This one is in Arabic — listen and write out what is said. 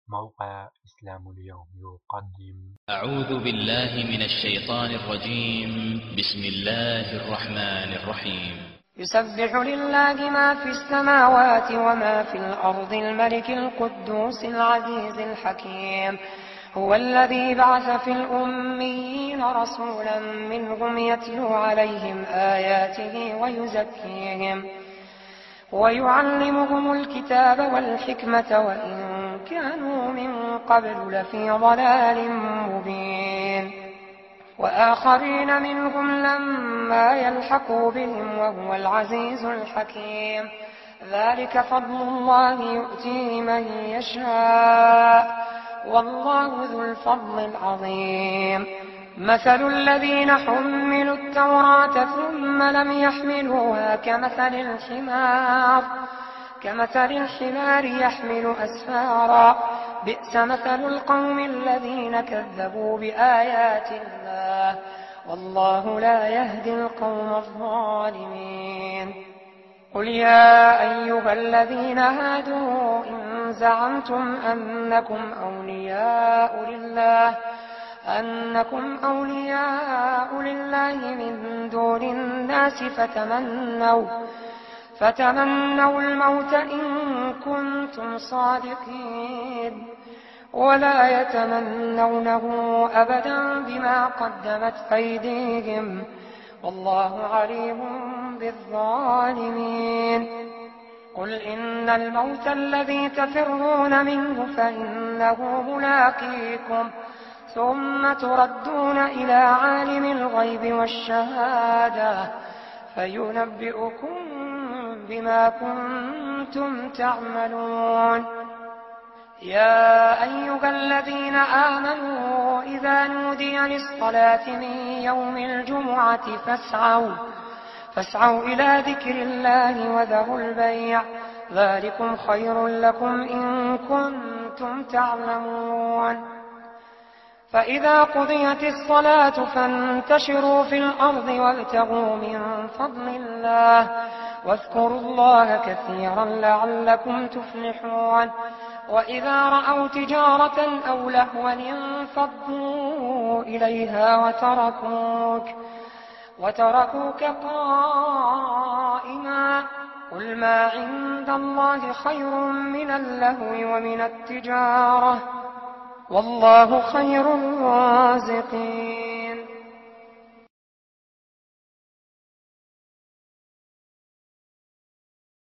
موقع إسلام اليوم يقدم. أعوذ بالله من الشيطان الرجيم. بسم الله الرحمن الرحيم. يسبح لله ما في السماوات وما في الأرض الملك القدوس العزيز الحكيم. هو الذي بعث في الأميين رسولا منهم يتلو عليهم آياته ويزكيهم ويعلمهم الكتاب والحكمة وإن كانوا من قبل لفي ضلال مبين وآخرين منهم لما يلحقوا بهم وهو العزيز الحكيم. ذلك فضل الله يؤتيه من يشاء والله ذو الفضل العظيم. مثل الذين حملوا التوراة ثم لم يحملوها كمثل الحمار يحمل أسفارا بئس مثل القوم الذين كذبوا بآيات الله والله لا يهدي القوم الظالمين. قل يا أيها الذين هادوا إن زعمتم أنكم أولياء لله من دون الناس فتمنوا الموت إن كنتم صادقين ولا يتمنونه أبدا بما قدمت أيديهم والله عليم بالظالمين. قل إن الموت الذي تفرون منه فإنه ملاقيكم ثم تردون إلى عالم الغيب والشهادة فينبئكم بما كنتم تعملون. يا أيها الذين آمنوا إذا نودي للصلاة من يوم الجمعة فاسعوا إلى ذكر الله وذروا البيع ذلكم خير لكم إن كنتم تعلمون. فإذا قضيت الصلاة فانتشروا في الأرض وابتغوا من فضل الله واذكروا الله كثيرا لعلكم تفلحون. وإذا رأوا تجارة أو لهوا انفضوا إليها وتركوك قائما. قل ما عند الله خير من اللهو ومن التجارة والله خير الرازقين.